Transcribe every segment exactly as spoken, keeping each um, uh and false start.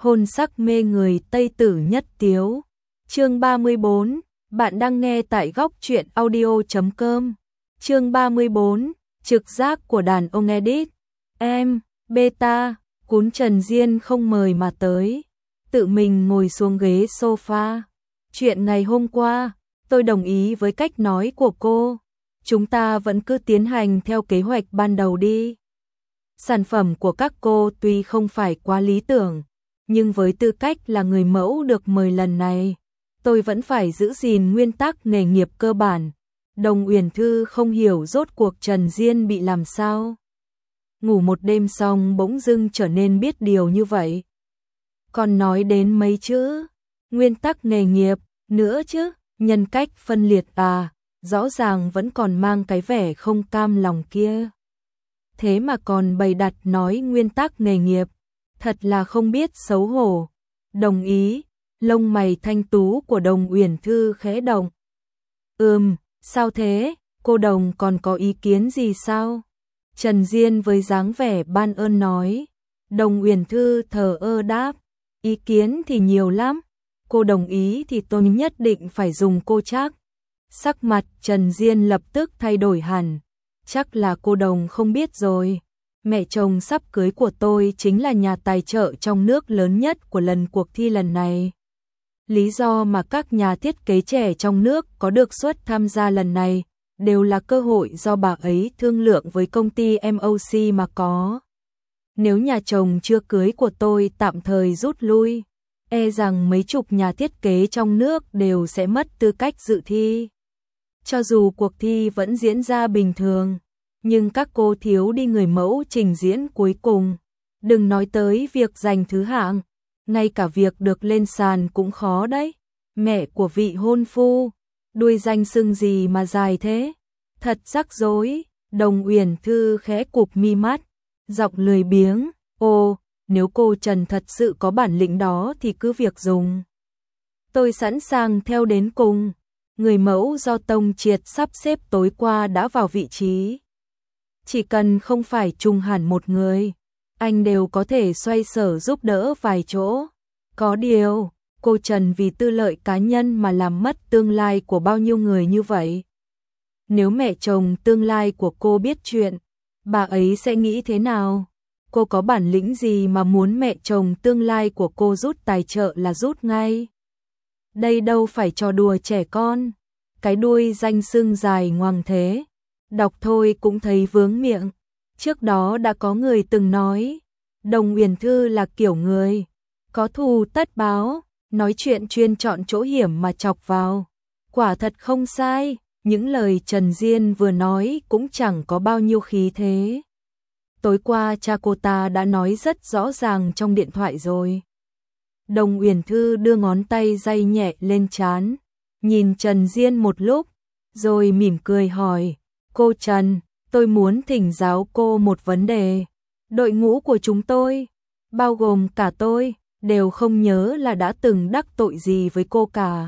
hôn sắc mê người Tây Tử nhất tiếu. Chương ba mươi bốn, bạn đang nghe tại góc truyện audio chấm com. Chương ba mươi bốn, trực giác của đàn ông edit. Em, beta, cún Trần Diên không mời mà tới, tự mình ngồi xuống ghế sofa. Chuyện ngày hôm qua, tôi đồng ý với cách nói của cô. Chúng ta vẫn cứ tiến hành theo kế hoạch ban đầu đi. Sản phẩm của các cô tuy không phải quá lý tưởng, nhưng với tư cách là người mẫu được mời lần này, tôi vẫn phải giữ gìn nguyên tắc nghề nghiệp cơ bản. Đồng Uyển Thư không hiểu rốt cuộc Trần Diên bị làm sao. Ngủ một đêm xong bỗng dưng trở nên biết điều như vậy. Còn nói đến mấy chữ, nguyên tắc nghề nghiệp, nữa chứ, nhân cách phân liệt à, rõ ràng vẫn còn mang cái vẻ không cam lòng kia. Thế mà còn bày đặt nói nguyên tắc nghề nghiệp, thật là không biết xấu hổ. Đồng ý, lông mày thanh tú của Đồng Uyển Thư khẽ động. Ừm, sao thế, cô Đồng còn có ý kiến gì sao? Trần Diên với dáng vẻ ban ơn nói. Đồng Uyển Thư thờ ơ đáp, ý kiến thì nhiều lắm, cô đồng ý thì tôi nhất định phải dùng cô chắc. Sắc mặt Trần Diên lập tức thay đổi hẳn. Chắc là cô Đồng không biết rồi, mẹ chồng sắp cưới của tôi chính là nhà tài trợ trong nước lớn nhất của lần cuộc thi lần này. Lý do mà các nhà thiết kế trẻ trong nước có được suất tham gia lần này đều là cơ hội do bà ấy thương lượng với công ty em ô xê mà có. Nếu nhà chồng chưa cưới của tôi tạm thời rút lui, e rằng mấy chục nhà thiết kế trong nước đều sẽ mất tư cách dự thi. Cho dù cuộc thi vẫn diễn ra bình thường, nhưng các cô thiếu đi người mẫu trình diễn cuối cùng. Đừng nói tới việc giành thứ hạng, ngay cả việc được lên sàn cũng khó đấy. Mẹ của vị hôn phu, đuôi danh xưng gì mà dài thế? Thật rắc rối. Đồng Uyển Thư khẽ cụp mi mắt, giọng lười biếng. Ô, nếu cô Trần thật sự có bản lĩnh đó thì cứ việc dùng. Tôi sẵn sàng theo đến cùng. Người mẫu do Tông Triệt sắp xếp tối qua đã vào vị trí. Chỉ cần không phải trùng hẳn một người, anh đều có thể xoay sở giúp đỡ vài chỗ. Có điều, cô Trần vì tư lợi cá nhân mà làm mất tương lai của bao nhiêu người như vậy. Nếu mẹ chồng tương lai của cô biết chuyện, bà ấy sẽ nghĩ thế nào? Cô có bản lĩnh gì mà muốn mẹ chồng tương lai của cô rút tài trợ là rút ngay? Đây đâu phải trò đùa trẻ con. Cái đuôi danh xưng dài ngoằng thế, đọc thôi cũng thấy vướng miệng. Trước đó đã có người từng nói, Đồng Uyển Thư là kiểu người có thù tất báo, nói chuyện chuyên chọn chỗ hiểm mà chọc vào. Quả thật không sai, những lời Trần Diên vừa nói cũng chẳng có bao nhiêu khí thế. Tối qua cha cô ta đã nói rất rõ ràng trong điện thoại rồi. Đồng Uyển Thư đưa ngón tay day nhẹ lên trán, nhìn Trần Diên một lúc, rồi mỉm cười hỏi, cô Trần, tôi muốn thỉnh giáo cô một vấn đề. Đội ngũ của chúng tôi, bao gồm cả tôi, đều không nhớ là đã từng đắc tội gì với cô cả.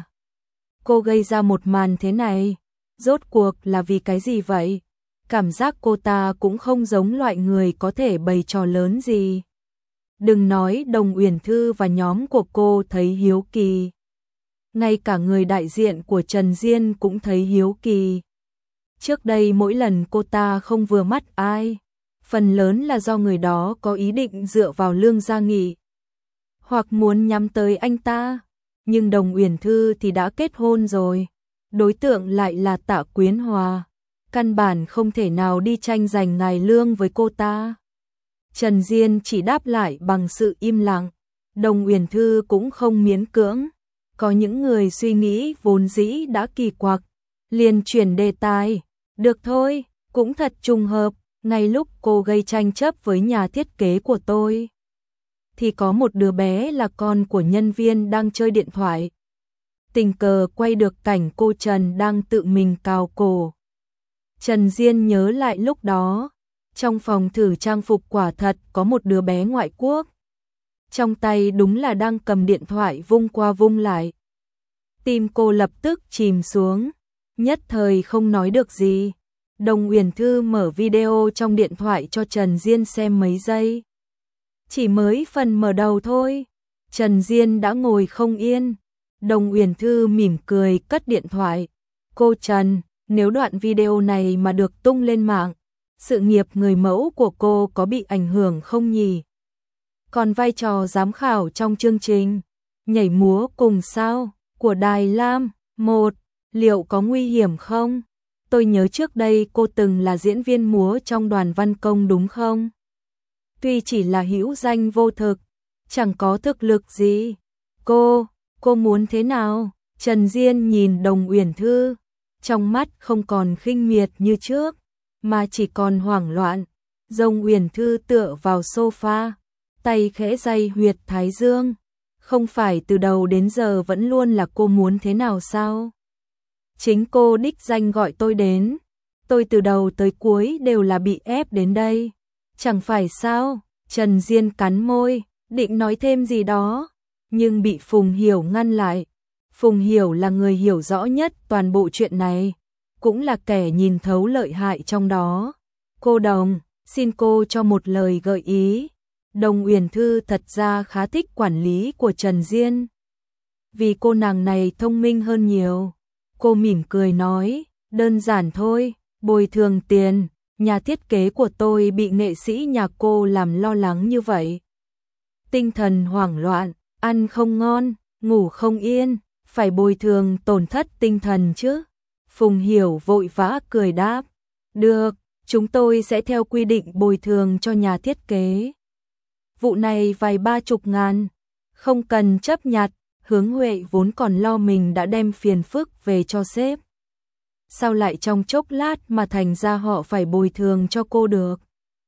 Cô gây ra một màn thế này, rốt cuộc là vì cái gì vậy? Cảm giác cô ta cũng không giống loại người có thể bày trò lớn gì. Đừng nói Đồng Uyển Thư và nhóm của cô thấy hiếu kỳ. Ngay cả người đại diện của Trần Diên cũng thấy hiếu kỳ. Trước đây mỗi lần cô ta không vừa mắt ai, phần lớn là do người đó có ý định dựa vào Lương Gia Nghị, hoặc muốn nhắm tới anh ta. Nhưng Đồng Uyển Thư thì đã kết hôn rồi, đối tượng lại là Tạ Quyến Hòa, căn bản không thể nào đi tranh giành ngài Lương với cô ta. Trần Diên chỉ đáp lại bằng sự im lặng. Đồng Uyển Thư cũng không miễn cưỡng. Có những người suy nghĩ vốn dĩ đã kỳ quặc, liền chuyển đề tài. Được thôi, cũng thật trùng hợp, ngay lúc cô gây tranh chấp với nhà thiết kế của tôi, thì có một đứa bé là con của nhân viên đang chơi điện thoại. Tình cờ quay được cảnh cô Trần đang tự mình cào cổ. Trần Diên nhớ lại lúc đó, trong phòng thử trang phục quả thật có một đứa bé ngoại quốc. Trong tay đúng là đang cầm điện thoại vung qua vung lại. Tim cô lập tức chìm xuống, nhất thời không nói được gì. Đồng Uyển Thư mở video trong điện thoại cho Trần Diên xem mấy giây. Chỉ mới phần mở đầu thôi, Trần Diên đã ngồi không yên. Đồng Uyển Thư mỉm cười cất điện thoại. Cô Trần, nếu đoạn video này mà được tung lên mạng, sự nghiệp người mẫu của cô có bị ảnh hưởng không nhỉ? Còn vai trò giám khảo trong chương trình Nhảy múa cùng sao của Đài Lam một, liệu có nguy hiểm không? Tôi nhớ trước đây cô từng là diễn viên múa trong đoàn văn công đúng không? Tuy chỉ là hữu danh vô thực, chẳng có thực lực gì. Cô, cô muốn thế nào? Trần Diên nhìn Đồng Uyển Thư, trong mắt không còn khinh miệt như trước, mà chỉ còn hoảng loạn. Đồng Uyển Thư tựa vào sofa, tay khẽ day huyệt thái dương. Không phải từ đầu đến giờ vẫn luôn là cô muốn thế nào sao? Chính cô đích danh gọi tôi đến. Tôi từ đầu tới cuối đều là bị ép đến đây. Chẳng phải sao? Trần Diên cắn môi, định nói thêm gì đó, nhưng bị Phùng Hiểu ngăn lại. Phùng Hiểu là người hiểu rõ nhất toàn bộ chuyện này, cũng là kẻ nhìn thấu lợi hại trong đó. Cô Đồng, xin cô cho một lời gợi ý. Đồng Uyển Thư thật ra khá thích quản lý của Trần Diên, vì cô nàng này thông minh hơn nhiều. Cô mỉm cười nói, đơn giản thôi, bồi thường tiền, nhà thiết kế của tôi bị nghệ sĩ nhà cô làm lo lắng như vậy. Tinh thần hoảng loạn, ăn không ngon, ngủ không yên, phải bồi thường tổn thất tinh thần chứ. Phùng Hiểu vội vã cười đáp, được, chúng tôi sẽ theo quy định bồi thường cho nhà thiết kế. Vụ này vài ba chục ngàn, không cần chấp nhặt. Hướng Huệ vốn còn lo mình đã đem phiền phức về cho sếp. Sao lại trong chốc lát mà thành ra họ phải bồi thường cho cô được?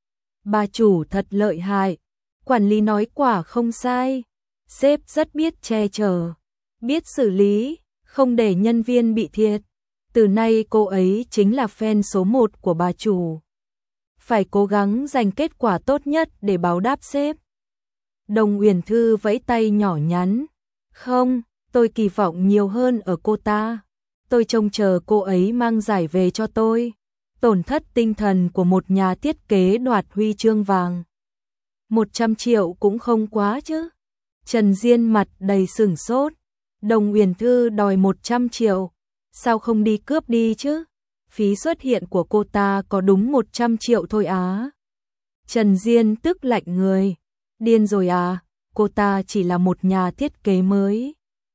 Bà chủ thật lợi hại, quản lý nói quả không sai. Sếp rất biết che chở, biết xử lý, không để nhân viên bị thiệt. Từ nay cô ấy chính là fan số một của bà chủ. Phải cố gắng giành kết quả tốt nhất để báo đáp sếp. Đồng Uyển Thư vẫy tay nhỏ nhắn. Không, tôi kỳ vọng nhiều hơn ở cô ta. Tôi trông chờ cô ấy mang giải về cho tôi. Tổn thất tinh thần của một nhà thiết kế đoạt huy chương vàng. Một trăm triệu cũng không quá chứ. Trần Diên mặt đầy sửng sốt. Đồng Uyển Thư đòi một trăm triệu. Sao không đi cướp đi chứ? Phí xuất hiện của cô ta có đúng một trăm triệu thôi á. Trần Diên tức lạnh người. Điên rồi à? Cô ta chỉ là một nhà thiết kế mới.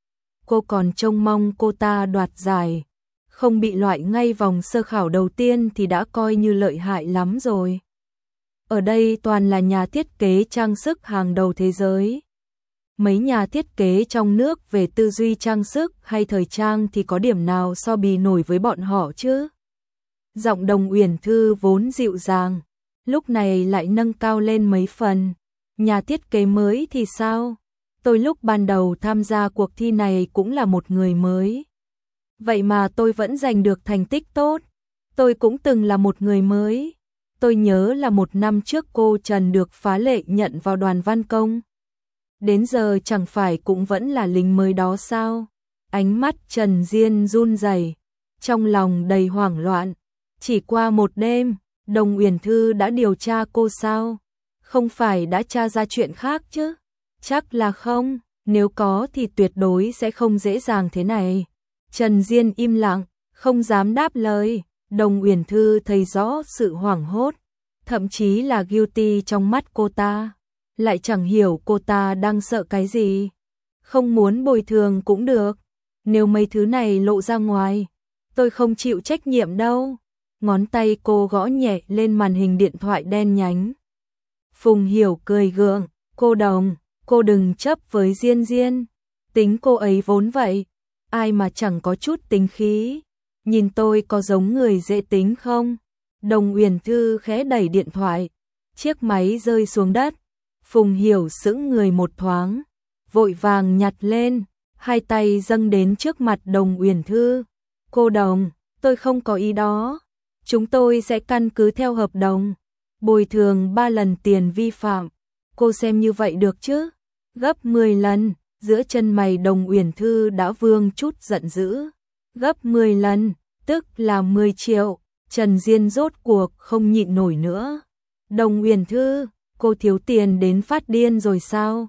Cô còn trông mong cô ta đoạt giải, không bị loại ngay vòng sơ khảo đầu tiên thì đã coi như lợi hại lắm rồi. Ở đây toàn là nhà thiết kế trang sức hàng đầu thế giới. Mấy nhà thiết kế trong nước về tư duy trang sức hay thời trang thì có điểm nào so bì nổi với bọn họ chứ? Giọng Đồng Uyển Thư vốn dịu dàng, lúc này lại nâng cao lên mấy phần. Nhà thiết kế mới thì sao? Tôi lúc ban đầu tham gia cuộc thi này cũng là một người mới. Vậy mà tôi vẫn giành được thành tích tốt. Tôi cũng từng là một người mới. Tôi nhớ là một năm trước cô Trần được phá lệ nhận vào đoàn văn công. Đến giờ chẳng phải cũng vẫn là lính mới đó sao? Ánh mắt Trần Diên run rẩy, trong lòng đầy hoảng loạn. Chỉ qua một đêm, Đồng Uyển Thư đã điều tra cô sao? Không phải đã tra ra chuyện khác chứ? Chắc là không, nếu có thì tuyệt đối sẽ không dễ dàng thế này. Trần Diên im lặng, không dám đáp lời. Đồng Uyển Thư thấy rõ sự hoảng hốt, thậm chí là guilty trong mắt cô ta. Lại chẳng hiểu cô ta đang sợ cái gì. Không muốn bồi thường cũng được. Nếu mấy thứ này lộ ra ngoài, tôi không chịu trách nhiệm đâu. Ngón tay cô gõ nhẹ lên màn hình điện thoại đen nhánh. Phùng Hiểu cười gượng, cô Đồng, cô đừng chấp với Diên Diên. Tính cô ấy vốn vậy, ai mà chẳng có chút tính khí. Nhìn tôi có giống người dễ tính không? Đồng Uyển Thư khẽ đẩy điện thoại, chiếc máy rơi xuống đất. Phùng Hiểu sững người một thoáng, vội vàng nhặt lên, hai tay dâng đến trước mặt Đồng Uyển Thư. Cô Đồng, tôi không có ý đó. Chúng tôi sẽ căn cứ theo hợp đồng, bồi thường ba lần tiền vi phạm. Cô xem như vậy được chứ? Gấp mười lần, giữa chân mày Đồng Uyển Thư đã vương chút giận dữ. Gấp mười lần, tức là mười triệu. Trần Diên rốt cuộc không nhịn nổi nữa. Đồng Uyển Thư, cô thiếu tiền đến phát điên rồi sao?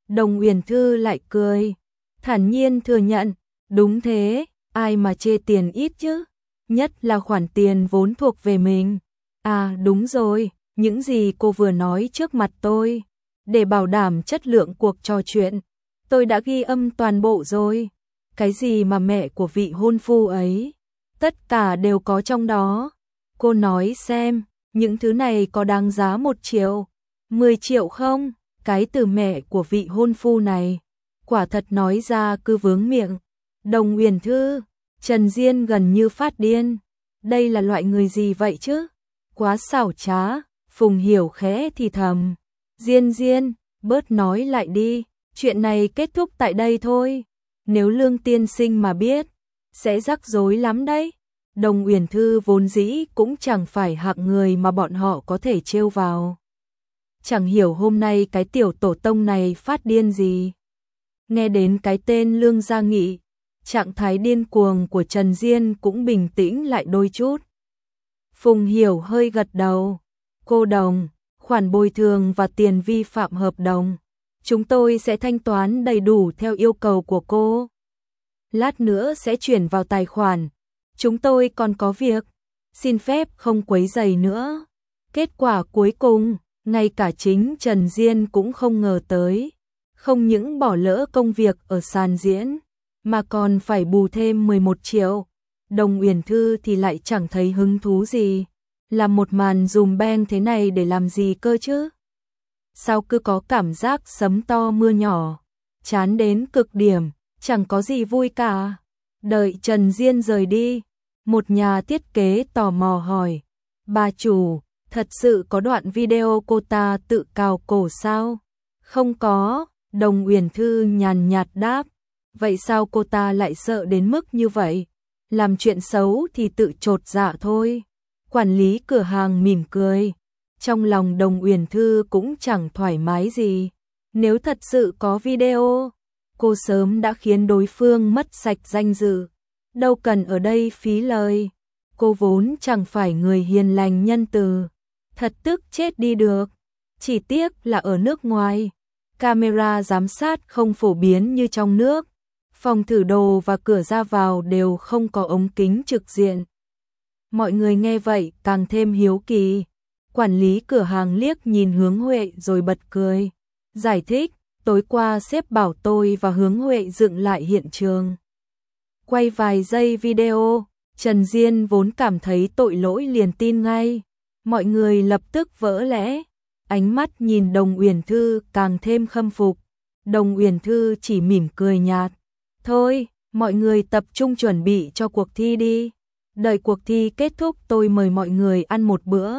Đồng Uyển Thư lại cười, thản nhiên thừa nhận, đúng thế, ai mà chê tiền ít chứ, nhất là khoản tiền vốn thuộc về mình. À đúng rồi, những gì cô vừa nói trước mặt tôi, để bảo đảm chất lượng cuộc trò chuyện, tôi đã ghi âm toàn bộ rồi. Cái gì mà mẹ của vị hôn phu ấy, tất cả đều có trong đó. Cô nói xem, những thứ này có đáng giá một triệu, mười triệu không? Cái từ mẹ của vị hôn phu này, quả thật nói ra cứ vướng miệng. Đồng Uyển Thư, Trần Diên gần như phát điên. Đây là loại người gì vậy chứ? Quá xảo trá, Phùng Hiểu khẽ thì thầm. Diên Diên, bớt nói lại đi, chuyện này kết thúc tại đây thôi. Nếu Lương tiên sinh mà biết, sẽ rắc rối lắm đấy. Đồng Uyển Thư vốn dĩ cũng chẳng phải hạng người mà bọn họ có thể trêu vào. Chẳng hiểu hôm nay cái tiểu tổ tông này phát điên gì. Nghe đến cái tên Lương Gia Nghị, trạng thái điên cuồng của Trần Diên cũng bình tĩnh lại đôi chút. Phùng Hiểu hơi gật đầu. Cô Đồng, khoản bồi thường và tiền vi phạm hợp đồng, chúng tôi sẽ thanh toán đầy đủ theo yêu cầu của cô. Lát nữa sẽ chuyển vào tài khoản. Chúng tôi còn có việc, xin phép không quấy rầy nữa. Kết quả cuối cùng, ngay cả chính Trần Diên cũng không ngờ tới. Không những bỏ lỡ công việc ở sàn diễn, mà còn phải bù thêm mười một triệu. Đồng Uyển Thư thì lại chẳng thấy hứng thú gì. Làm một màn dùm beng thế này để làm gì cơ chứ? Sao cứ có cảm giác sấm to mưa nhỏ, chán đến cực điểm, chẳng có gì vui cả. Đợi Trần Diên rời đi, một nhà thiết kế tò mò hỏi, bà chủ, thật sự có đoạn video cô ta tự cào cổ sao? Không có, Đồng Uyển Thư nhàn nhạt đáp. Vậy sao cô ta lại sợ đến mức như vậy? Làm chuyện xấu thì tự chột dạ thôi. Quản lý cửa hàng mỉm cười. Trong lòng Đồng Uyển Thư cũng chẳng thoải mái gì. Nếu thật sự có video, cô sớm đã khiến đối phương mất sạch danh dự. Đâu cần ở đây phí lời. Cô vốn chẳng phải người hiền lành nhân từ. Thật tức chết đi được. Chỉ tiếc là ở nước ngoài, camera giám sát không phổ biến như trong nước. Phòng thử đồ và cửa ra vào đều không có ống kính trực diện. Mọi người nghe vậy càng thêm hiếu kỳ. Quản lý cửa hàng liếc nhìn Hướng Huệ rồi bật cười. Giải thích, tối qua sếp bảo tôi và Hướng Huệ dựng lại hiện trường. Quay vài giây video, Trần Diên vốn cảm thấy tội lỗi liền tin ngay. Mọi người lập tức vỡ lẽ. Ánh mắt nhìn Đồng Uyển Thư càng thêm khâm phục. Đồng Uyển Thư chỉ mỉm cười nhạt. Thôi, mọi người tập trung chuẩn bị cho cuộc thi đi. Đợi cuộc thi kết thúc tôi mời mọi người ăn một bữa.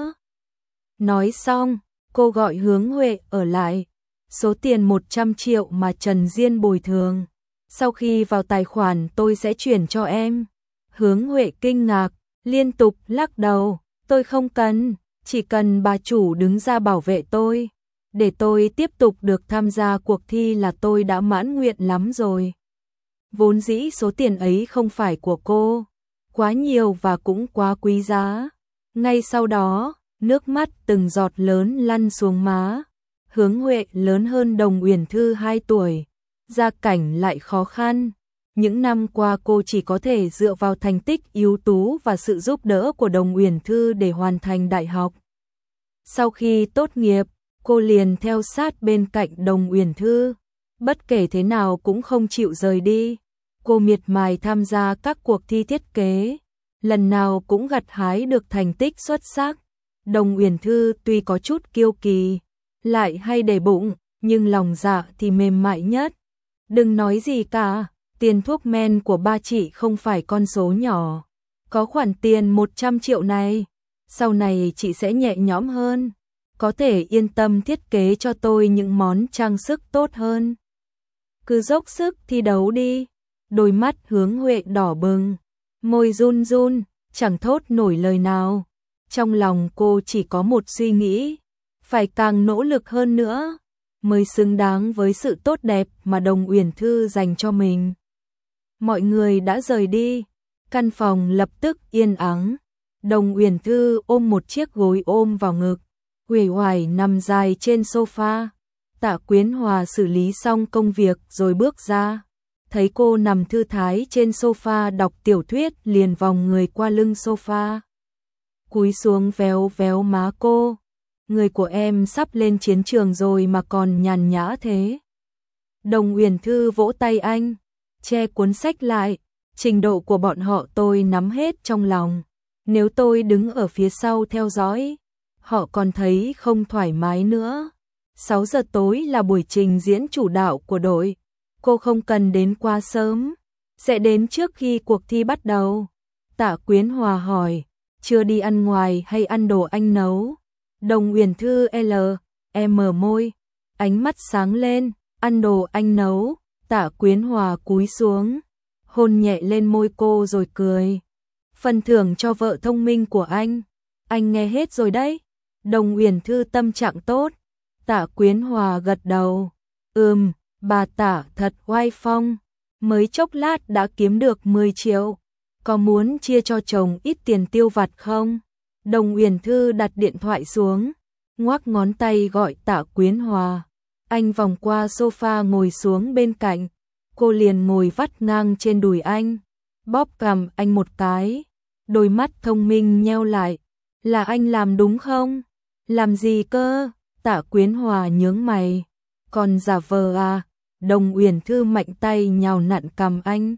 Nói xong, cô gọi Hướng Huệ ở lại. Số tiền một trăm triệu mà Trần Diên bồi thường, sau khi vào tài khoản tôi sẽ chuyển cho em. Hướng Huệ kinh ngạc, liên tục lắc đầu. Tôi không cần, chỉ cần bà chủ đứng ra bảo vệ tôi, để tôi tiếp tục được tham gia cuộc thi là tôi đã mãn nguyện lắm rồi. Vốn dĩ số tiền ấy không phải của cô, quá nhiều và cũng quá quý giá. Ngay sau đó, nước mắt từng giọt lớn lăn xuống má. Hướng Huệ lớn hơn Đồng Uyển Thư hai tuổi, gia cảnh lại khó khăn. Những năm qua cô chỉ có thể dựa vào thành tích ưu tú và sự giúp đỡ của Đồng Uyển Thư để hoàn thành đại học. Sau khi tốt nghiệp, cô liền theo sát bên cạnh Đồng Uyển Thư, bất kể thế nào cũng không chịu rời đi. Cô miệt mài tham gia các cuộc thi thiết kế, lần nào cũng gặt hái được thành tích xuất sắc. Đồng Uyển Thư tuy có chút kiêu kỳ, lại hay để bụng, nhưng lòng dạ thì mềm mại nhất. Đừng nói gì cả, tiền thuốc men của ba chị không phải con số nhỏ. Có khoản tiền một trăm triệu này, sau này chị sẽ nhẹ nhõm hơn, có thể yên tâm thiết kế cho tôi những món trang sức tốt hơn. Cứ dốc sức thi đấu đi. Đôi mắt Hướng Huệ đỏ bừng, môi run run, chẳng thốt nổi lời nào. Trong lòng cô chỉ có một suy nghĩ, phải càng nỗ lực hơn nữa, mới xứng đáng với sự tốt đẹp mà Đồng Uyển Thư dành cho mình. Mọi người đã rời đi, căn phòng lập tức yên ắng. Đồng Uyển Thư ôm một chiếc gối ôm vào ngực, uể oải nằm dài trên sofa. Tạ Quyến Hòa xử lý xong công việc rồi bước ra, thấy cô nằm thư thái trên sofa đọc tiểu thuyết liền vòng người qua lưng sofa. Cúi xuống véo véo má cô. Người của em sắp lên chiến trường rồi mà còn nhàn nhã thế. Đồng Uyển Thư vỗ tay anh, che cuốn sách lại. Trình độ của bọn họ tôi nắm hết trong lòng. Nếu tôi đứng ở phía sau theo dõi, họ còn thấy không thoải mái nữa. sáu giờ tối là buổi trình diễn chủ đạo của đội. Cô không cần đến quá sớm, sẽ đến trước khi cuộc thi bắt đầu. Tạ Quyến Hòa hỏi, chưa đi ăn ngoài hay ăn đồ anh nấu? Đồng Uyển Thư L, em mở môi, ánh mắt sáng lên, ăn đồ anh nấu. Tạ Quyến Hòa cúi xuống, hôn nhẹ lên môi cô rồi cười. Phần thưởng cho vợ thông minh của anh, anh nghe hết rồi đấy. Đồng Uyển Thư tâm trạng tốt. Tạ Quyến Hòa gật đầu. Ừm, bà Tạ thật oai phong, mới chốc lát đã kiếm được mười triệu. Có muốn chia cho chồng ít tiền tiêu vặt không? Đồng Uyển Thư đặt điện thoại xuống, ngoắc ngón tay gọi Tạ Quyến Hòa. Anh vòng qua sofa ngồi xuống bên cạnh. Cô liền ngồi vắt ngang trên đùi anh, bóp cằm anh một cái. Đôi mắt thông minh nheo lại. Là anh làm đúng không? Làm gì cơ? Tạ Quyến Hòa nhướng mày. Còn giả vờ à? Đồng Uyển Thư mạnh tay nhào nặn cằm anh.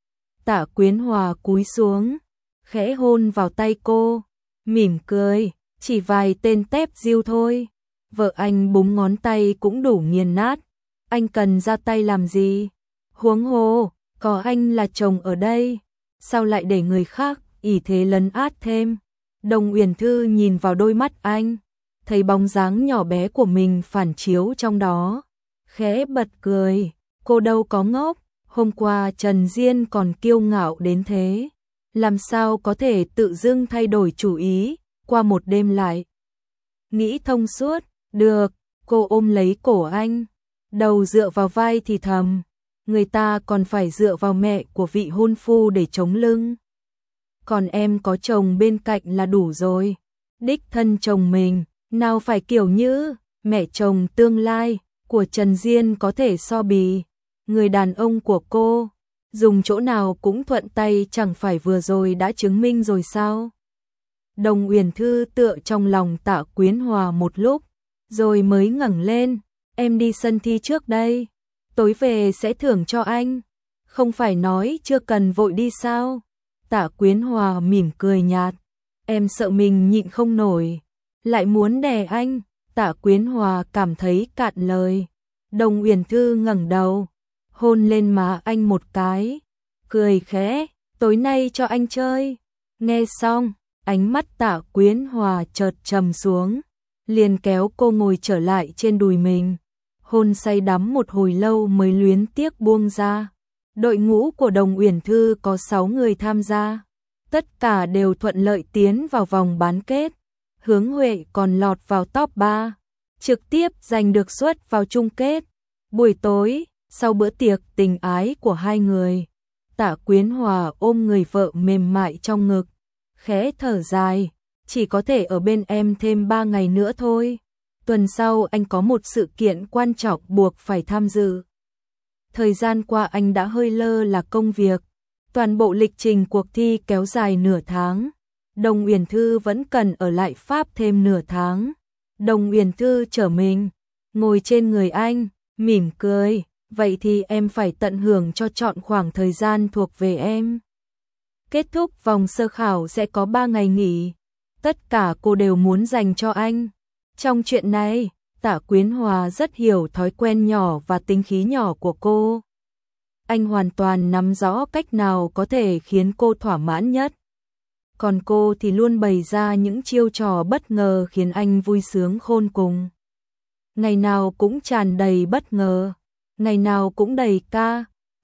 Tạ Quyến Hòa cúi xuống, khẽ hôn vào tay cô, mỉm cười, chỉ vài tên tép diêu thôi. Vợ anh búng ngón tay cũng đủ nghiền nát. Anh cần ra tay làm gì? Huống hồ, có anh là chồng ở đây, sao lại để người khác ỷ thế lấn át thêm? Đồng Uyển Thư nhìn vào đôi mắt anh, thấy bóng dáng nhỏ bé của mình phản chiếu trong đó, khẽ bật cười. Cô đâu có ngốc, hôm qua Trần Diên còn kiêu ngạo đến thế, làm sao có thể tự dưng thay đổi chủ ý, qua một đêm lại nghĩ thông suốt. Được, cô ôm lấy cổ anh, đầu dựa vào vai thì thầm, người ta còn phải dựa vào mẹ của vị hôn phu để chống lưng. Còn em có chồng bên cạnh là đủ rồi. Đích thân chồng mình, nào phải kiểu như mẹ chồng tương lai của Trần Diên có thể so bì. Người đàn ông của cô, dùng chỗ nào cũng thuận tay, chẳng phải vừa rồi đã chứng minh rồi sao? Đồng Uyển Thư tựa trong lòng Tạ Quyến Hòa một lúc, rồi mới ngẩng lên. Em đi sân thi trước đây, tối về sẽ thưởng cho anh. Không phải nói chưa cần vội đi sao? Tạ Quyến Hòa mỉm cười nhạt. Em sợ mình nhịn không nổi, lại muốn đè anh. Tạ Quyến Hòa cảm thấy cạn lời. Đồng Uyển Thư ngẩng đầu, hôn lên má anh một cái, cười khẽ, tối nay cho anh chơi. Nghe xong, ánh mắt Tạ Quyến Hòa chợt trầm xuống, liền kéo cô ngồi trở lại trên đùi mình, hôn say đắm một hồi lâu mới luyến tiếc buông ra. Đội ngũ của Đồng Uyển Thư có sáu người tham gia, tất cả đều thuận lợi tiến vào vòng bán kết. Hướng Huệ còn lọt vào top ba, trực tiếp giành được suất vào chung kết. Buổi tối, sau bữa tiệc tình ái của hai người, Tạ Quyến Hòa ôm người vợ mềm mại trong ngực, khẽ thở dài, chỉ có thể ở bên em thêm ba ngày nữa thôi. Tuần sau anh có một sự kiện quan trọng buộc phải tham dự. Thời gian qua anh đã hơi lơ là công việc, toàn bộ lịch trình cuộc thi kéo dài nửa tháng. Đồng Uyển Thư vẫn cần ở lại Pháp thêm nửa tháng. Đồng Uyển Thư trở mình, ngồi trên người anh, mỉm cười, vậy thì em phải tận hưởng cho trọn khoảng thời gian thuộc về em. Kết thúc vòng sơ khảo sẽ có ba ngày nghỉ, tất cả cô đều muốn dành cho anh. Trong chuyện này, Tạ Quyến Hòa rất hiểu thói quen nhỏ và tính khí nhỏ của cô. Anh hoàn toàn nắm rõ cách nào có thể khiến cô thỏa mãn nhất. Còn cô thì luôn bày ra những chiêu trò bất ngờ khiến anh vui sướng khôn cùng. Ngày nào cũng tràn đầy bất ngờ, ngày nào cũng đầy ca,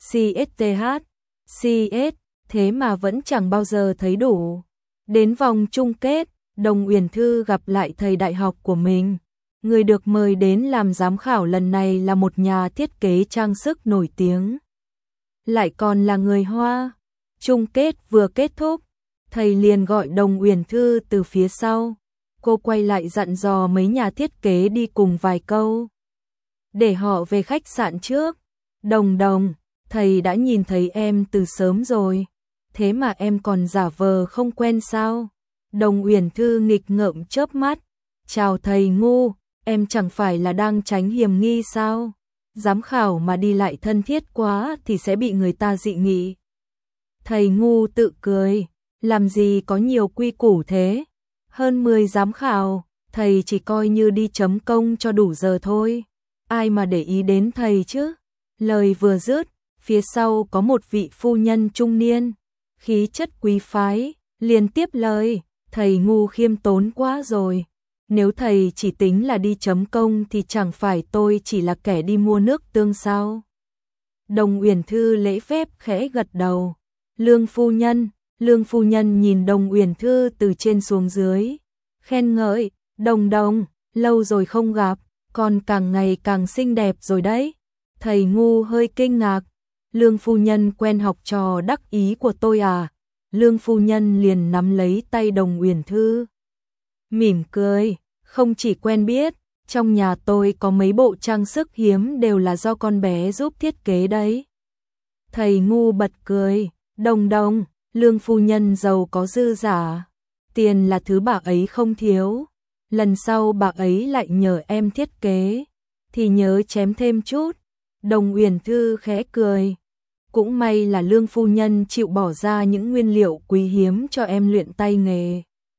CSTH, CS, thế mà vẫn chẳng bao giờ thấy đủ. Đến vòng chung kết, Đồng Uyển Thư gặp lại thầy đại học của mình. Người được mời đến làm giám khảo lần này là một nhà thiết kế trang sức nổi tiếng, lại còn là người Hoa. Chung kết vừa kết thúc, thầy liền gọi Đồng Uyển Thư từ phía sau. Cô quay lại dặn dò mấy nhà thiết kế đi cùng vài câu. để họ về khách sạn trước. Đồng đồng, thầy đã nhìn thấy em từ sớm rồi, thế mà em còn giả vờ không quen sao? Đồng Uyển Thư nghịch ngợm chớp mắt, chào thầy ngu, em chẳng phải là đang tránh hiểm nghi sao? Giám khảo mà đi lại thân thiết quá thì sẽ bị người ta dị nghị. Thầy ngu tự cười, làm gì có nhiều quy củ thế? Hơn mười giám khảo, thầy chỉ coi như đi chấm công cho đủ giờ thôi. Ai mà để ý đến thầy chứ? Lời vừa dứt, phía sau có một vị phu nhân trung niên, khí chất quý phái, liền tiếp lời, thầy ngu khiêm tốn quá rồi. Nếu thầy chỉ tính là đi chấm công thì chẳng phải tôi chỉ là kẻ đi mua nước tương sao? Đồng Uyển Thư lễ phép khẽ gật đầu. Lương phu nhân, Lương phu nhân nhìn Đồng Uyển Thư từ trên xuống dưới, khen ngợi, Đồng đồng, lâu rồi không gặp, con càng ngày càng xinh đẹp rồi đấy. Thầy ngu hơi kinh ngạc, Lương phu nhân quen học trò đắc ý của tôi à? Lương phu nhân liền nắm lấy tay Đồng Uyển Thư, mỉm cười, không chỉ quen biết, trong nhà tôi có mấy bộ trang sức hiếm đều là do con bé giúp thiết kế đấy. Thầy ngu bật cười, Đồng đồng, Lương phu nhân giàu có dư giả, tiền là thứ bà ấy không thiếu, lần sau bà ấy lại nhờ em thiết kế, thì nhớ chém thêm chút. Đồng Uyển Thư khẽ cười, cũng may là Lương phu nhân chịu bỏ ra những nguyên liệu quý hiếm cho em luyện tay nghề.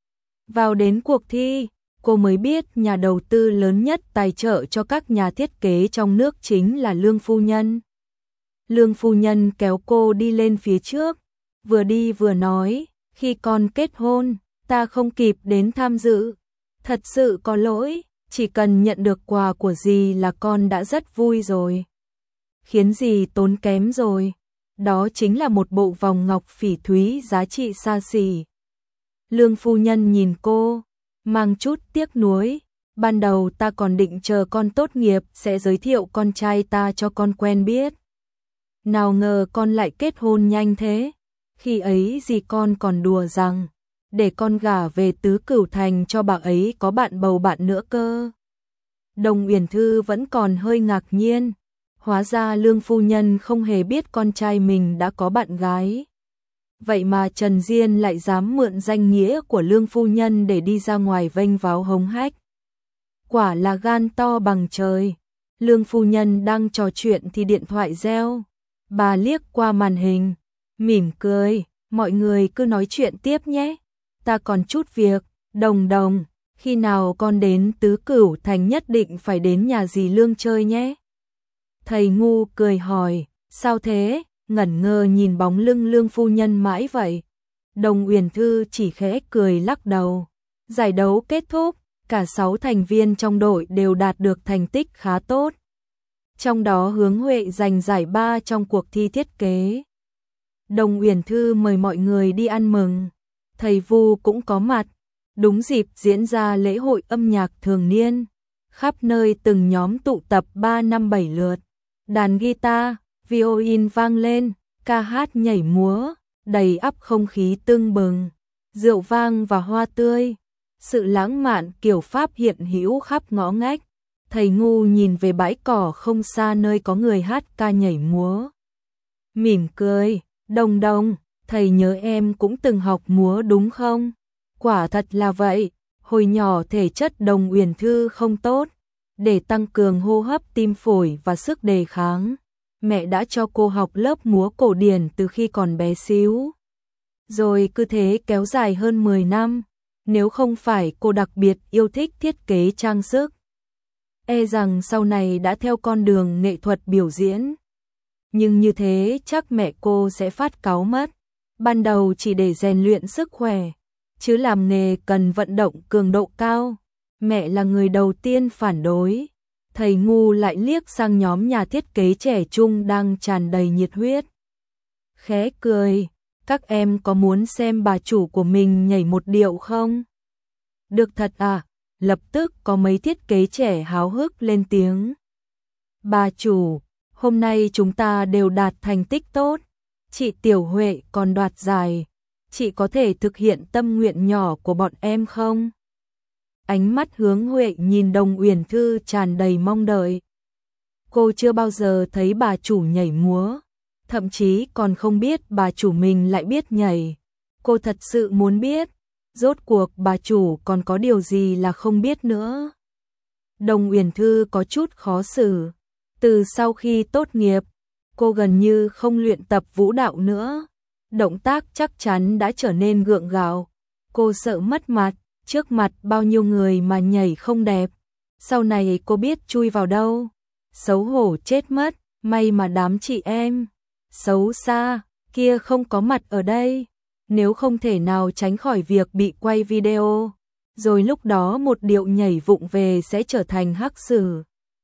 Vào đến cuộc thi, cô mới biết nhà đầu tư lớn nhất tài trợ cho các nhà thiết kế trong nước chính là Lương phu nhân. Lương phu nhân kéo cô đi lên phía trước, vừa đi vừa nói, khi con kết hôn, ta không kịp đến tham dự. Thật sự có lỗi, chỉ cần nhận được quà của dì là con đã rất vui rồi. Khiến dì tốn kém rồi, đó chính là một bộ vòng ngọc phỉ thúy giá trị xa xỉ. Lương phu nhân nhìn cô, mang chút tiếc nuối, ban đầu ta còn định chờ con tốt nghiệp sẽ giới thiệu con trai ta cho con quen biết. Nào ngờ con lại kết hôn nhanh thế, khi ấy dì con còn đùa rằng, để con gả về Tứ Cửu Thành cho bà ấy có bạn bầu bạn nữa cơ. Đồng Uyển Thư vẫn còn hơi ngạc nhiên, hóa ra Lương phu nhân không hề biết con trai mình đã có bạn gái. Vậy mà Trần Diên lại dám mượn danh nghĩa của Lương phu nhân để đi ra ngoài vênh váo hống hách. Quả là gan to bằng trời. Lương phu nhân đang trò chuyện thì điện thoại reo. Bà liếc qua màn hình, mỉm cười, mọi người cứ nói chuyện tiếp nhé. Ta còn chút việc, Đồng đồng, khi nào con đến Tứ Cửu Thành nhất định phải đến nhà dì Lương chơi nhé. Thầy ngu cười hỏi, sao thế, ngẩn ngơ nhìn bóng lưng Lương phu nhân mãi vậy. Đồng Uyển Thư chỉ khẽ cười lắc đầu. Giải đấu kết thúc, cả sáu thành viên trong đội đều đạt được thành tích khá tốt. Trong đó Hướng Huệ giành giải ba trong cuộc thi thiết kế. Đồng Uyển Thư mời mọi người đi ăn mừng. Thầy Vu cũng có mặt. Đúng dịp diễn ra lễ hội âm nhạc thường niên. Khắp nơi từng nhóm tụ tập ba năm bảy lượt. Đàn guitar, violin vang lên, ca hát nhảy múa, đầy ắp không khí tưng bừng. Rượu vang và hoa tươi. Sự lãng mạn kiểu Pháp hiện hữu khắp ngõ ngách. Thầy ngu nhìn về bãi cỏ không xa nơi có người hát ca nhảy múa. Mỉm cười, Đồng đồng, thầy nhớ em cũng từng học múa đúng không? Quả thật là vậy, hồi nhỏ thể chất Đồng Uyển Thư không tốt. Để tăng cường hô hấp tim phổi và sức đề kháng, mẹ đã cho cô học lớp múa cổ điển từ khi còn bé xíu. Rồi cứ thế kéo dài hơn mười năm, nếu không phải cô đặc biệt yêu thích thiết kế trang sức. E rằng sau này đã theo con đường nghệ thuật biểu diễn. Nhưng như thế chắc mẹ cô sẽ phát cáu mất. Ban đầu chỉ để rèn luyện sức khỏe, chứ làm nghề cần vận động cường độ cao. Mẹ là người đầu tiên phản đối. Thầy ngu lại liếc sang nhóm nhà thiết kế trẻ trung đang tràn đầy nhiệt huyết. Khẽ cười, các em có muốn xem bà chủ của mình nhảy một điệu không? Được thật à? Lập tức có mấy thiết kế trẻ háo hức lên tiếng. Bà chủ, hôm nay chúng ta đều đạt thành tích tốt. Chị Tiểu Huệ còn đoạt giải. Chị có thể thực hiện tâm nguyện nhỏ của bọn em không? Ánh mắt Hướng Huệ nhìn Đồng Uyển Thư tràn đầy mong đợi. Cô chưa bao giờ thấy bà chủ nhảy múa, thậm chí còn không biết bà chủ mình lại biết nhảy. Cô thật sự muốn biết, rốt cuộc bà chủ còn có điều gì là không biết nữa. Đồng Uyển Thư có chút khó xử. Từ sau khi tốt nghiệp, cô gần như không luyện tập vũ đạo nữa. Động tác chắc chắn đã trở nên gượng gạo. Cô sợ mất mặt, trước mặt bao nhiêu người mà nhảy không đẹp. Sau này cô biết chui vào đâu. Xấu hổ chết mất, may mà đám chị em xấu xa kia không có mặt ở đây. Nếu không thể nào tránh khỏi việc bị quay video, rồi lúc đó một điệu nhảy vụng về sẽ trở thành hắc sử.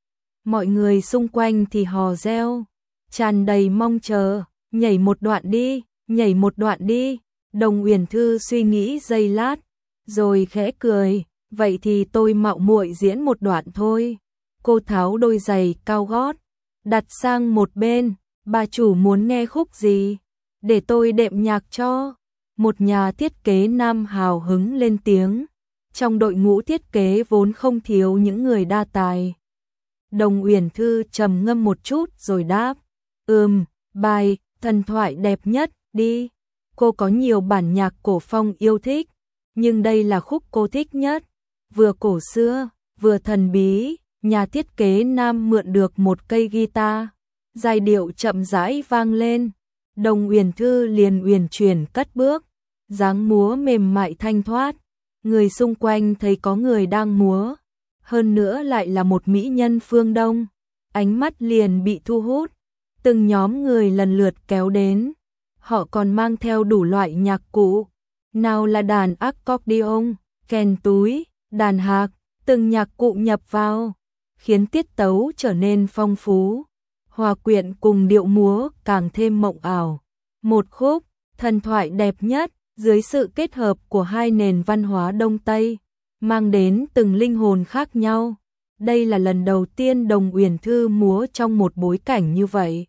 Mọi người xung quanh thì hò reo, tràn đầy mong chờ, nhảy một đoạn đi, nhảy một đoạn đi. Đồng Uyển Thư suy nghĩ giây lát, rồi khẽ cười, vậy thì tôi mạo muội diễn một đoạn thôi. Cô tháo đôi giày cao gót, đặt sang một bên, bà chủ muốn nghe khúc gì? Để tôi đệm nhạc cho. Một nhà thiết kế nam hào hứng lên tiếng. Trong đội ngũ thiết kế vốn không thiếu những người đa tài. Đồng Uyển Thư trầm ngâm một chút rồi đáp, ừm, bài Thần thoại đẹp nhất đi. Cô có nhiều bản nhạc cổ phong yêu thích, nhưng đây là khúc cô thích nhất. Vừa cổ xưa, vừa thần bí. Nhà thiết kế nam mượn được một cây guitar, giai điệu chậm rãi vang lên. Đồng Uyển Thư liền uyển chuyển cất bước, dáng múa mềm mại thanh thoát. Người xung quanh thấy có người đang múa, hơn nữa lại là một mỹ nhân phương Đông, ánh mắt liền bị thu hút. Từng nhóm người lần lượt kéo đến, họ còn mang theo đủ loại nhạc cụ, nào là đàn accordion, kèn túi, đàn hạc, từng nhạc cụ nhập vào, khiến tiết tấu trở nên phong phú, hòa quyện cùng điệu múa càng thêm mộng ảo. Một khúc thần thoại đẹp nhất dưới sự kết hợp của hai nền văn hóa Đông Tây, mang đến từng linh hồn khác nhau. Đây là lần đầu tiên Đồng Uyển Thư múa trong một bối cảnh như vậy.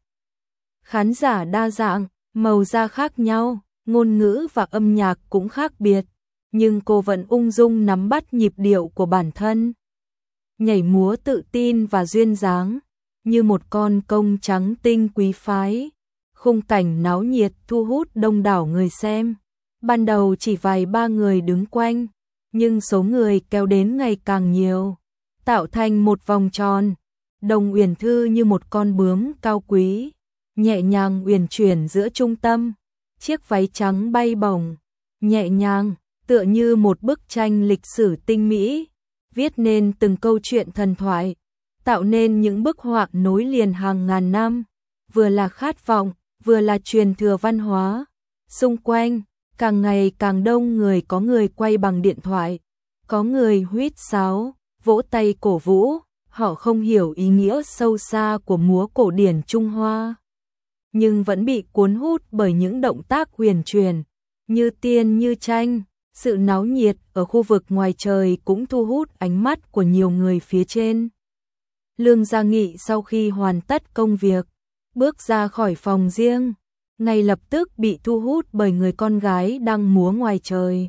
Khán giả đa dạng, màu da khác nhau, ngôn ngữ và âm nhạc cũng khác biệt, nhưng cô vẫn ung dung nắm bắt nhịp điệu của bản thân. Nhảy múa tự tin và duyên dáng, như một con công trắng tinh quý phái. Khung cảnh náo nhiệt thu hút đông đảo người xem. Ban đầu chỉ vài ba người đứng quanh, nhưng số người kéo đến ngày càng nhiều, tạo thành một vòng tròn. Đồng Uyển Thư như một con bướm cao quý, nhẹ nhàng uyển chuyển giữa trung tâm. Chiếc váy trắng bay bổng, nhẹ nhàng, tựa như một bức tranh lịch sử tinh mỹ, viết nên từng câu chuyện thần thoại, tạo nên những bức họa nối liền hàng ngàn năm, vừa là khát vọng, vừa là truyền thừa văn hóa. Xung quanh, càng ngày càng đông người, có người quay bằng điện thoại, có người huýt sáo, vỗ tay cổ vũ, họ không hiểu ý nghĩa sâu xa của múa cổ điển Trung Hoa, nhưng vẫn bị cuốn hút bởi những động tác huyền truyền, như tiên như tranh. Sự náo nhiệt ở khu vực ngoài trời cũng thu hút ánh mắt của nhiều người phía trên. Lương Gia Nghị sau khi hoàn tất công việc, bước ra khỏi phòng riêng, ngay lập tức bị thu hút bởi người con gái đang múa ngoài trời.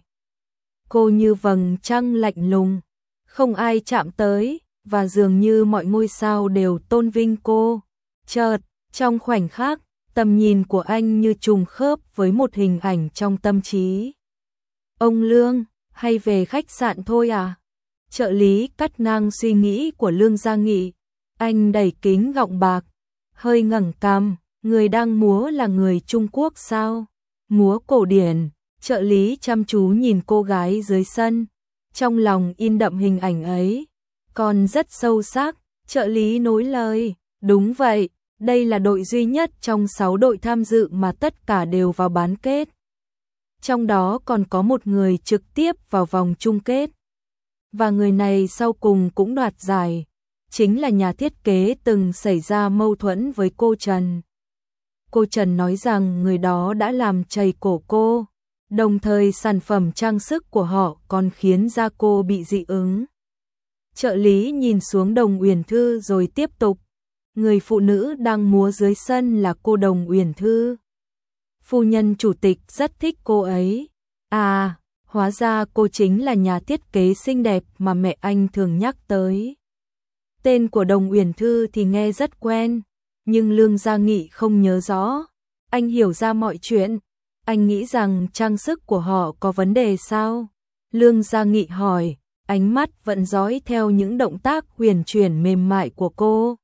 Cô như vầng trăng lạnh lùng, không ai chạm tới, và dường như mọi ngôi sao đều tôn vinh cô. Chợt, trong khoảnh khắc, tầm nhìn của anh như trùng khớp với một hình ảnh trong tâm trí. Ông Lương, hay về khách sạn thôi à? Trợ lý cắt ngang suy nghĩ của Lương Gia Nghị. Anh đẩy kính gọng bạc, hơi ngẩng cằm. Người đang múa là người Trung Quốc sao? Múa cổ điển. Trợ lý chăm chú nhìn cô gái dưới sân, trong lòng in đậm hình ảnh ấy, còn rất sâu sắc. Trợ lý nối lời, đúng vậy, đây là đội duy nhất trong sáu đội tham dự mà tất cả đều vào bán kết. Trong đó còn có một người trực tiếp vào vòng chung kết. Và người này sau cùng cũng đoạt giải, chính là nhà thiết kế từng xảy ra mâu thuẫn với cô Trần. Cô Trần nói rằng người đó đã làm chày cổ cô, đồng thời sản phẩm trang sức của họ còn khiến da cô bị dị ứng. Trợ lý nhìn xuống Đồng Uyển Thư rồi tiếp tục. Người phụ nữ đang múa dưới sân là cô Đồng Uyển Thư. Phu nhân chủ tịch rất thích cô ấy. À, hóa ra cô chính là nhà thiết kế xinh đẹp mà mẹ anh thường nhắc tới. Tên của Đồng Uyển Thư thì nghe rất quen, nhưng Lương Gia Nghị không nhớ rõ. Anh hiểu ra mọi chuyện. Anh nghĩ rằng trang sức của họ có vấn đề sao? Lương Gia Nghị hỏi, ánh mắt vẫn dõi theo những động tác huyền chuyển mềm mại của cô.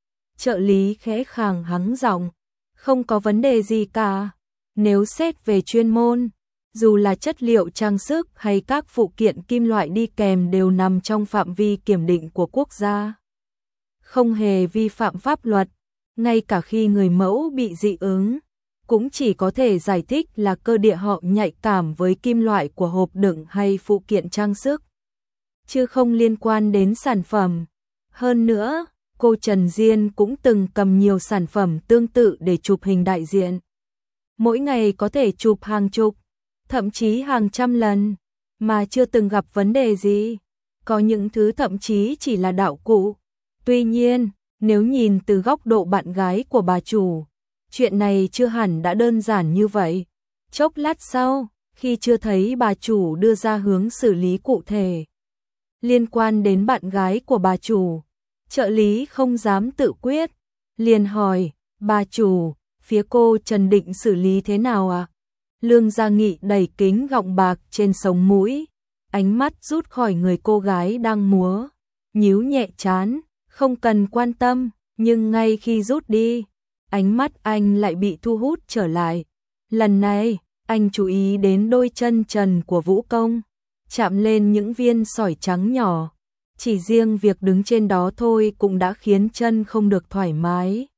Trợ lý khẽ khàng hắng giọng, không có vấn đề gì cả. Nếu xét về chuyên môn, dù là chất liệu trang sức hay các phụ kiện kim loại đi kèm đều nằm trong phạm vi kiểm định của quốc gia. Không hề vi phạm pháp luật, ngay cả khi người mẫu bị dị ứng, cũng chỉ có thể giải thích là cơ địa họ nhạy cảm với kim loại của hộp đựng hay phụ kiện trang sức, chứ không liên quan đến sản phẩm. Hơn nữa, cô Trần Diên cũng từng cầm nhiều sản phẩm tương tự để chụp hình đại diện. Mỗi ngày có thể chụp hàng chục, thậm chí hàng trăm lần, mà chưa từng gặp vấn đề gì. Có những thứ thậm chí chỉ là đạo cụ. Tuy nhiên, nếu nhìn từ góc độ bạn gái của bà chủ, chuyện này chưa hẳn đã đơn giản như vậy. Chốc lát sau, khi chưa thấy bà chủ đưa ra hướng xử lý cụ thể liên quan đến bạn gái của bà chủ, trợ lý không dám tự quyết, liền hỏi, bà chủ, phía cô Trần định xử lý thế nào ạ? À? Lương Gia Nghị đẩy kính gọng bạc trên sống mũi, ánh mắt rút khỏi người cô gái đang múa, nhíu nhẹ trán, không cần quan tâm, nhưng ngay khi rút đi, ánh mắt anh lại bị thu hút trở lại. Lần này, anh chú ý đến đôi chân trần của Vũ Công, chạm lên những viên sỏi trắng nhỏ. Chỉ riêng việc đứng trên đó thôi cũng đã khiến chân không được thoải mái.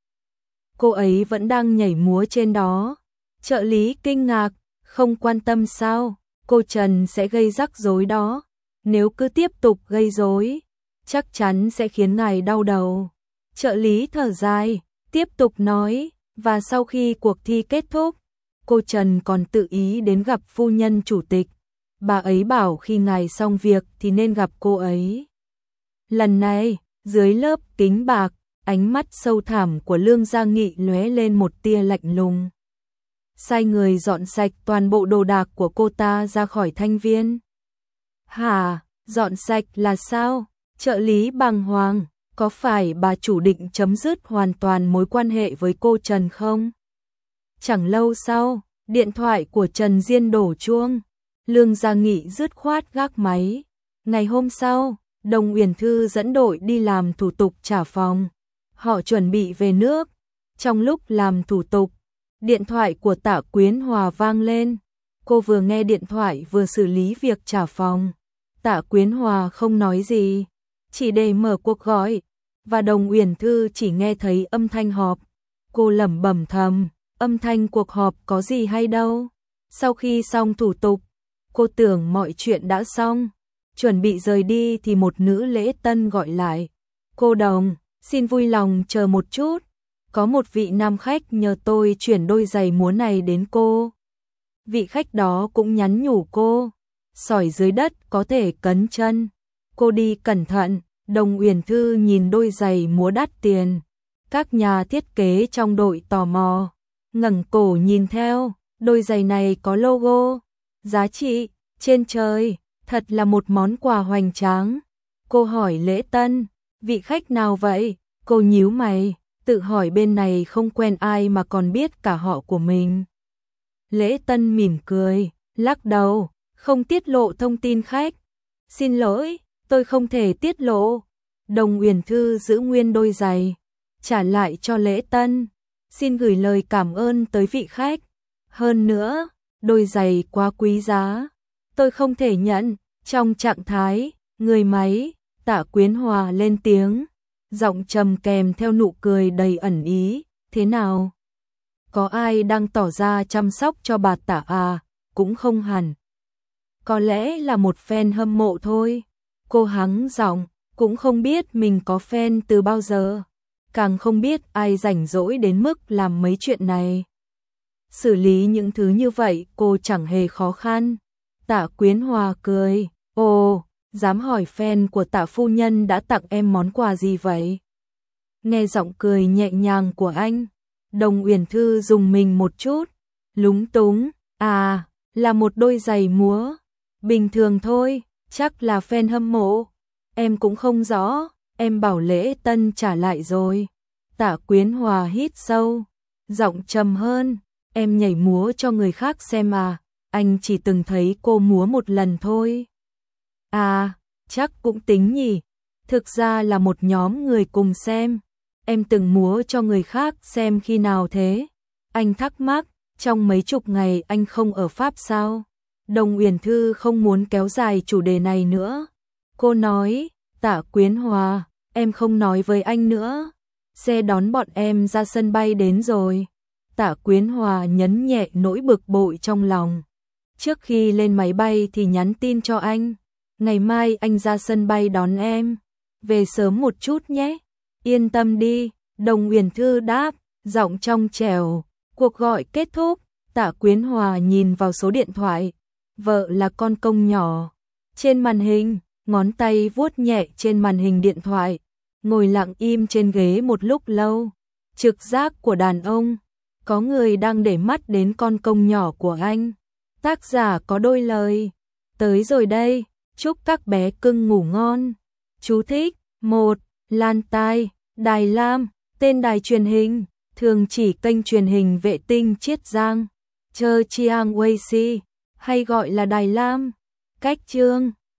Cô ấy vẫn đang nhảy múa trên đó. Trợ lý kinh ngạc, không quan tâm sao? Cô Trần sẽ gây rắc rối đó. Nếu cứ tiếp tục gây rối, chắc chắn sẽ khiến ngài đau đầu. Trợ lý thở dài, tiếp tục nói, và sau khi cuộc thi kết thúc, cô Trần còn tự ý đến gặp phu nhân chủ tịch. Bà ấy bảo khi ngài xong việc thì nên gặp cô ấy. Lần này, dưới lớp kính bạc, ánh mắt sâu thẳm của Lương Gia Nghị lóe lên một tia lạnh lùng. Sai người dọn sạch toàn bộ đồ đạc của cô ta ra khỏi thanh viên. Hả, dọn sạch là sao? Trợ lý bàng hoàng, có phải bà chủ định chấm dứt hoàn toàn mối quan hệ với cô Trần không? Chẳng lâu sau, điện thoại của Trần Diên đổ chuông. Lương Gia Nghị dứt khoát gác máy. Ngày hôm sau, Đồng Uyển Thư dẫn đội đi làm thủ tục trả phòng. Họ chuẩn bị về nước. Trong lúc làm thủ tục, điện thoại của Tạ Quyến Hòa vang lên. Cô vừa nghe điện thoại vừa xử lý việc trả phòng. Tạ Quyến Hòa không nói gì, chỉ để mở cuộc gọi, và Đồng Uyển Thư chỉ nghe thấy âm thanh họp. Cô lẩm bẩm thầm, âm thanh cuộc họp có gì hay đâu. Sau khi xong thủ tục, cô tưởng mọi chuyện đã xong. Chuẩn bị rời đi thì một nữ lễ tân gọi lại. Cô Đồng, xin vui lòng chờ một chút. Có một vị nam khách nhờ tôi chuyển đôi giày múa này đến cô. Vị khách đó cũng nhắn nhủ cô, sỏi dưới đất có thể cấn chân. Cô đi cẩn thận. Đồng Uyển Thư nhìn đôi giày múa đắt tiền. Các nhà thiết kế trong đội tò mò, ngẩng cổ nhìn theo. Đôi giày này có logo, giá trị trên trời, thật là một món quà hoành tráng. Cô hỏi lễ tân, vị khách nào vậy? Cô nhíu mày, tự hỏi bên này không quen ai mà còn biết cả họ của mình. Lễ tân mỉm cười, lắc đầu, không tiết lộ thông tin khách. Xin lỗi, tôi không thể tiết lộ. Đồng Uyển Thư giữ nguyên đôi giày, trả lại cho lễ tân. Xin gửi lời cảm ơn tới vị khách. Hơn nữa, đôi giày quá quý giá, tôi không thể nhận. Trong trạng thái, người máy, Tạ Quyến Hòa lên tiếng, giọng trầm kèm theo nụ cười đầy ẩn ý. Thế nào? Có ai đang tỏ ra chăm sóc cho bà Tạ à? Cũng không hẳn. Có lẽ là một fan hâm mộ thôi. Cô hắng giọng, cũng không biết mình có fan từ bao giờ. Càng không biết ai rảnh rỗi đến mức làm mấy chuyện này. Xử lý những thứ như vậy cô chẳng hề khó khăn. Tạ Quyến Hòa cười, ồ, dám hỏi fan của Tạ phu nhân đã tặng em món quà gì vậy? Nghe giọng cười nhẹ nhàng của anh, Đồng Uyển Thư dùng mình một chút, lúng túng, à, là một đôi giày múa. Bình thường thôi, chắc là fan hâm mộ. Em cũng không rõ, em bảo Lễ Tân trả lại rồi. Tạ Quyến Hòa hít sâu, giọng trầm hơn, em nhảy múa cho người khác xem à, anh chỉ từng thấy cô múa một lần thôi. À, chắc cũng tính nhỉ, thực ra là một nhóm người cùng xem. Em từng múa cho người khác xem khi nào thế? Anh thắc mắc, trong mấy chục ngày anh không ở Pháp sao? Đồng Uyển Thư không muốn kéo dài chủ đề này nữa. Cô nói, Tạ Quyến Hòa, em không nói với anh nữa. Xe đón bọn em ra sân bay đến rồi. Tạ Quyến Hòa nhấn nhẹ nỗi bực bội trong lòng. Trước khi lên máy bay thì nhắn tin cho anh. Ngày mai anh ra sân bay đón em. Về sớm một chút nhé. Yên tâm đi, Đồng Uyển Thư đáp, giọng trong trẻo. Cuộc gọi kết thúc, Tạ Quyến Hòa nhìn vào số điện thoại. Vợ là con công nhỏ. Trên màn hình, ngón tay vuốt nhẹ trên màn hình điện thoại. Ngồi lặng im trên ghế một lúc lâu. Trực giác của đàn ông. Có người đang để mắt đến con công nhỏ của anh. Tác giả có đôi lời. Tới rồi đây, chúc các bé cưng ngủ ngon. Chú thích, một. Lan Tai, Đài Lam, tên đài truyền hình, thường chỉ kênh truyền hình vệ tinh Chiết Giang, Chơ Chiang Wei Si, hay gọi là Đài Lam. Cách chương